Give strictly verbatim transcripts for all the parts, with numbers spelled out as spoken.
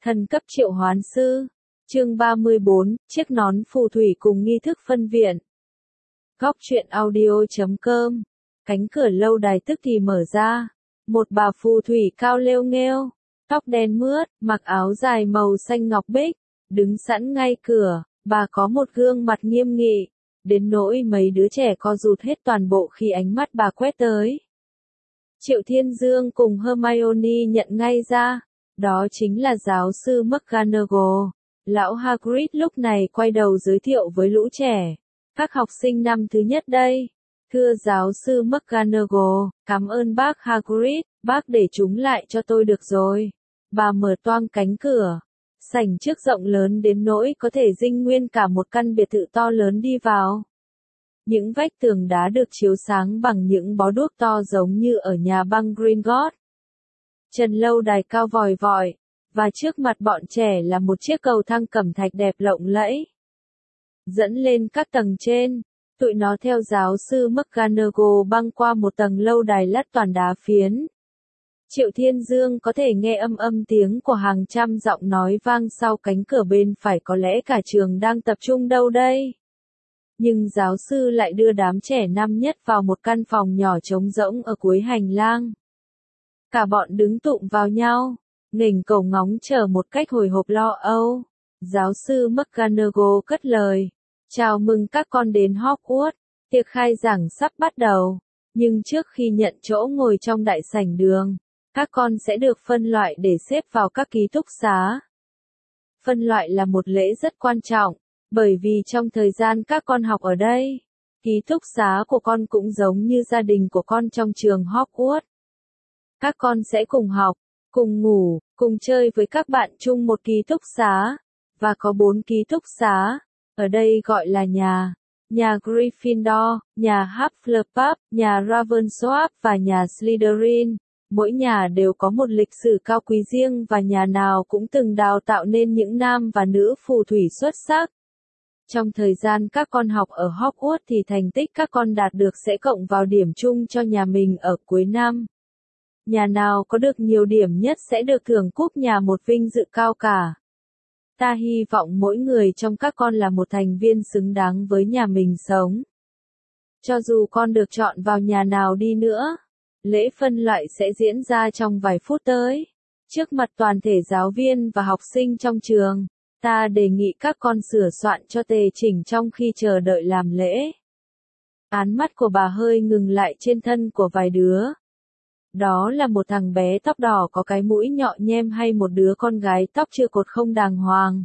Thần cấp triệu hoán sư. Chương ba mươi bốn, chiếc nón phù thủy cùng nghi thức phân viện. Góc truyện audio chấm com. Cánh cửa lâu đài tức thì mở ra. Một bà phù thủy cao lêu nghêu, tóc đen mướt, mặc áo dài màu xanh ngọc bích, đứng sẵn ngay cửa. Bà có một gương mặt nghiêm nghị, đến nỗi mấy đứa trẻ co rụt hết toàn bộ khi ánh mắt bà quét tới. Triệu Thiên Dương cùng Hermione nhận ngay ra, đó chính là giáo sư McGonagall. Lão Hagrid lúc này quay đầu giới thiệu với lũ trẻ. Các học sinh năm thứ nhất đây. Thưa giáo sư McGonagall, cảm ơn bác Hagrid, bác để chúng lại cho tôi được rồi. Bà mở toang cánh cửa. Sảnh trước rộng lớn đến nỗi có thể dinh nguyên cả một căn biệt thự to lớn đi vào. Những vách tường đá được chiếu sáng bằng những bó đuốc to giống như ở nhà băng Gringotts. Trần lâu đài cao vòi vọi, và trước mặt bọn trẻ là một chiếc cầu thang cẩm thạch đẹp lộng lẫy. Dẫn lên các tầng trên, tụi nó theo giáo sư McGonagall băng qua một tầng lâu đài lát toàn đá phiến. Triệu Thiên Dương có thể nghe âm âm tiếng của hàng trăm giọng nói vang sau cánh cửa bên phải, có lẽ cả trường đang tập trung đâu đây. Nhưng giáo sư lại đưa đám trẻ năm nhất vào một căn phòng nhỏ trống rỗng ở cuối hành lang. Cả bọn đứng tụm vào nhau, nghềnh cổ ngóng chờ một cách hồi hộp lo âu. Giáo sư McGonagall cất lời, chào mừng các con đến Hogwarts, tiệc khai giảng sắp bắt đầu. Nhưng trước khi nhận chỗ ngồi trong đại sảnh đường, các con sẽ được phân loại để xếp vào các ký túc xá. Phân loại là một lễ rất quan trọng, bởi vì trong thời gian các con học ở đây, ký túc xá của con cũng giống như gia đình của con trong trường Hogwarts. Các con sẽ cùng học, cùng ngủ, cùng chơi với các bạn chung một ký túc xá, và có bốn ký túc xá, ở đây gọi là nhà, nhà Gryffindor, nhà Hufflepuff, nhà Ravenclaw và nhà Slytherin. Mỗi nhà đều có một lịch sử cao quý riêng và nhà nào cũng từng đào tạo nên những nam và nữ phù thủy xuất sắc. Trong thời gian các con học ở Hogwarts thì thành tích các con đạt được sẽ cộng vào điểm chung cho nhà mình ở cuối năm. Nhà nào có được nhiều điểm nhất sẽ được thưởng cúp nhà, một vinh dự cao cả. Ta hy vọng mỗi người trong các con là một thành viên xứng đáng với nhà mình sống. Cho dù con được chọn vào nhà nào đi nữa, lễ phân loại sẽ diễn ra trong vài phút tới. Trước mặt toàn thể giáo viên và học sinh trong trường, ta đề nghị các con sửa soạn cho tề chỉnh trong khi chờ đợi làm lễ. Ánh mắt của bà hơi ngừng lại trên thân của vài đứa. Đó là một thằng bé tóc đỏ có cái mũi nhọn nhem hay một đứa con gái tóc chưa cột không đàng hoàng.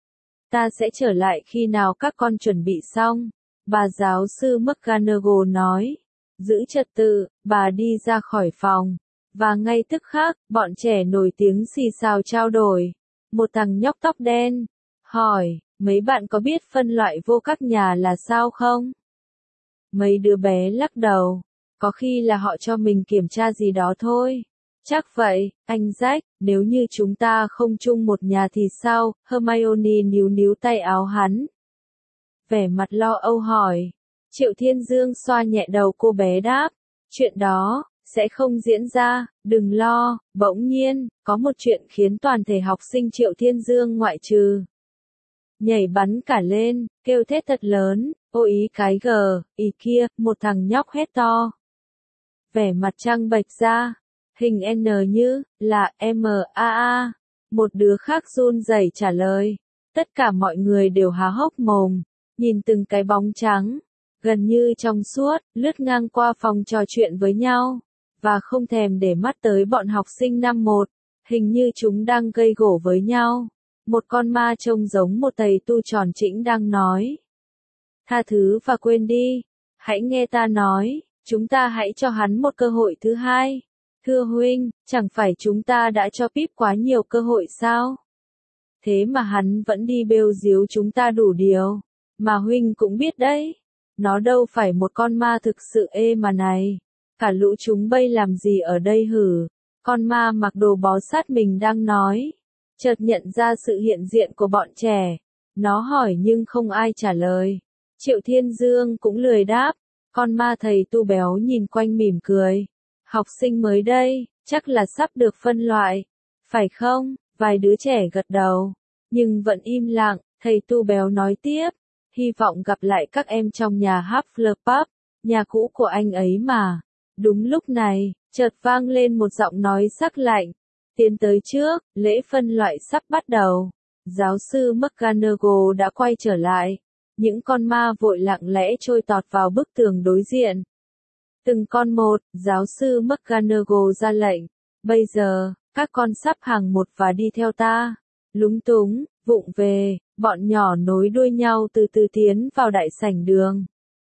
Ta sẽ trở lại khi nào các con chuẩn bị xong, bà giáo sư McGonagall nói. Giữ trật tự, bà đi ra khỏi phòng. Và ngay tức khắc, bọn trẻ nổi tiếng xì xào trao đổi. Một thằng nhóc tóc đen hỏi, mấy bạn có biết phân loại vô các nhà là sao không? Mấy đứa bé lắc đầu. Có khi là họ cho mình kiểm tra gì đó thôi. Chắc vậy, anh Jack, nếu như chúng ta không chung một nhà thì sao? Hermione níu níu tay áo hắn. Vẻ mặt lo âu hỏi. Triệu Thiên Dương xoa nhẹ đầu cô bé đáp. Chuyện đó sẽ không diễn ra, đừng lo. Bỗng nhiên, có một chuyện khiến toàn thể học sinh Triệu Thiên Dương ngoại trừ nhảy bắn cả lên, kêu thét thật lớn. Ô ý cái gờ, ý kia, một thằng nhóc hét to. Vẻ mặt trăng bệch ra, hình N như, là M A A. Một đứa khác run rẩy trả lời. Tất cả mọi người đều há hốc mồm, nhìn từng cái bóng trắng, gần như trong suốt, lướt ngang qua phòng trò chuyện với nhau, và không thèm để mắt tới bọn học sinh năm một, hình như chúng đang gây gổ với nhau. Một con ma trông giống một thầy tu tròn trĩnh đang nói. Tha thứ và quên đi, hãy nghe ta nói. Chúng ta hãy cho hắn một cơ hội thứ hai. Thưa huynh, chẳng phải chúng ta đã cho Pip quá nhiều cơ hội sao? Thế mà hắn vẫn đi bêu díu chúng ta đủ điều. Mà huynh cũng biết đấy, nó đâu phải một con ma thực sự ê mà này. Cả lũ chúng bây làm gì ở đây hử? Con ma mặc đồ bó sát mình đang nói. Chợt nhận ra sự hiện diện của bọn trẻ. Nó hỏi nhưng không ai trả lời. Triệu Thiên Dương cũng lười đáp. Con ma thầy tu béo nhìn quanh mỉm cười. Học sinh mới đây, chắc là sắp được phân loại, phải không? Vài đứa trẻ gật đầu, nhưng vẫn im lặng. Thầy Tu Béo nói tiếp, hy vọng gặp lại các em trong nhà Hufflepuff, nhà cũ của anh ấy mà. Đúng lúc này, chợt vang lên một giọng nói sắc lạnh. Tiến tới trước, lễ phân loại sắp bắt đầu. Giáo sư McGonagall đã quay trở lại. Những con ma vội lặng lẽ trôi tọt vào bức tường đối diện. Từng con một, giáo sư McGonagall ra lệnh. Bây giờ, các con sắp hàng một và đi theo ta. Lúng túng, vụng về, bọn nhỏ nối đuôi nhau từ từ tiến vào đại sảnh đường.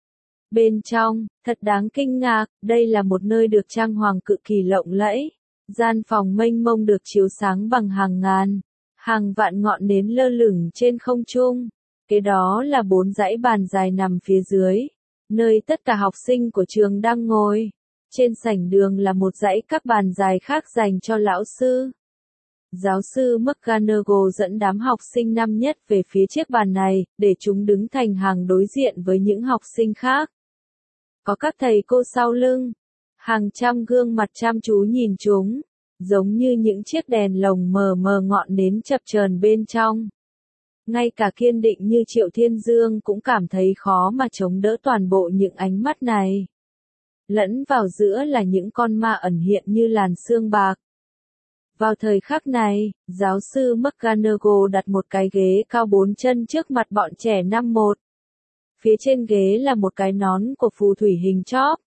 Bên trong, thật đáng kinh ngạc, đây là một nơi được trang hoàng cực kỳ lộng lẫy. Gian phòng mênh mông được chiếu sáng bằng hàng ngàn, hàng vạn ngọn nến lơ lửng trên không trung. Kế đó là bốn dãy bàn dài nằm phía dưới, nơi tất cả học sinh của trường đang ngồi. Trên sảnh đường là một dãy các bàn dài khác dành cho lão sư. Giáo sư McGonagall dẫn đám học sinh năm nhất về phía chiếc bàn này, để chúng đứng thành hàng đối diện với những học sinh khác. Có các thầy cô sau lưng. Hàng trăm gương mặt chăm chú nhìn chúng, giống như những chiếc đèn lồng mờ mờ ngọn nến chập chờn bên trong. Ngay cả kiên định như Triệu Thiên Dương cũng cảm thấy khó mà chống đỡ toàn bộ những ánh mắt này. Lẫn vào giữa là những con ma ẩn hiện như làn sương bạc. Vào thời khắc này, giáo sư McGonagall đặt một cái ghế cao bốn chân trước mặt bọn trẻ năm một. Phía trên ghế là một cái nón của phù thủy hình chóp.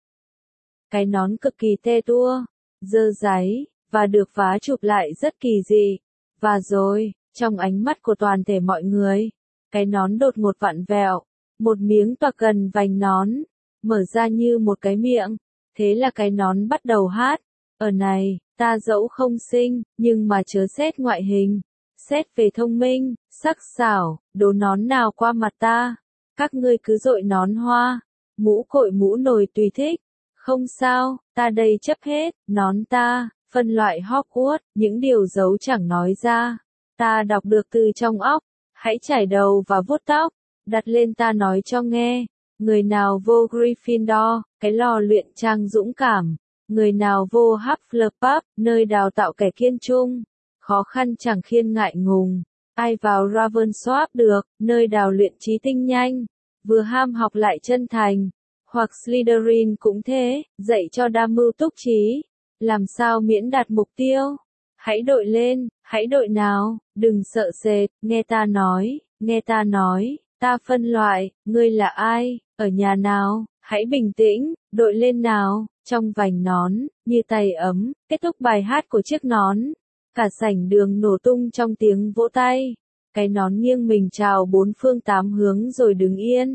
Cái nón cực kỳ tê tua, dơ dáy, và được vá chụp lại rất kỳ dị. Và rồi, trong ánh mắt của toàn thể mọi người, cái nón đột ngột vặn vẹo, một miếng toạc gần vành nón, mở ra như một cái miệng. Thế là cái nón bắt đầu hát. Ở này, ta dẫu không xinh, nhưng mà chớ xét ngoại hình. Xét về thông minh, sắc sảo, đố nón nào qua mặt ta. Các ngươi cứ dội nón hoa, mũ cội mũ nồi tùy thích. Không sao, ta đây chấp hết, nón ta, phân loại Hogwarts, những điều giấu chẳng nói ra. Ta đọc được từ trong óc, hãy chải đầu và vuốt tóc, đặt lên ta nói cho nghe. Người nào vô Gryffindor, cái lò luyện trang dũng cảm. Người nào vô Hufflepuff, nơi đào tạo kẻ kiên trung. Khó khăn chẳng khiên ngại ngùng. Ai vào Ravensworth được, nơi đào luyện trí tinh nhanh. Vừa ham học lại chân thành. Hoặc Slytherin cũng thế, dạy cho đa mưu túc trí. Làm sao miễn đạt mục tiêu? Hãy đội lên, hãy đội nào, đừng sợ sệt, nghe ta nói, nghe ta nói, ta phân loại, ngươi là ai, ở nhà nào, hãy bình tĩnh, đội lên nào, trong vành nón, như tay ấm, kết thúc bài hát của chiếc nón. Cả sảnh đường nổ tung trong tiếng vỗ tay, cái nón nghiêng mình chào bốn phương tám hướng rồi đứng yên.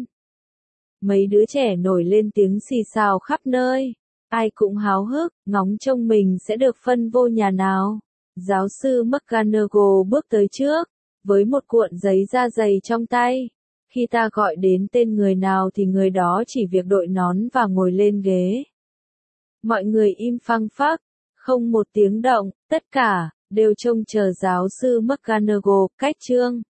Mấy đứa trẻ nổi lên tiếng xì xào khắp nơi. Ai cũng háo hức, ngóng trông mình sẽ được phân vô nhà nào. Giáo sư McGonagall bước tới trước, với một cuộn giấy da dày trong tay. Khi ta gọi đến tên người nào thì người đó chỉ việc đội nón và ngồi lên ghế. Mọi người im phăng phắc, không một tiếng động, tất cả, đều trông chờ giáo sư McGonagall cách chương.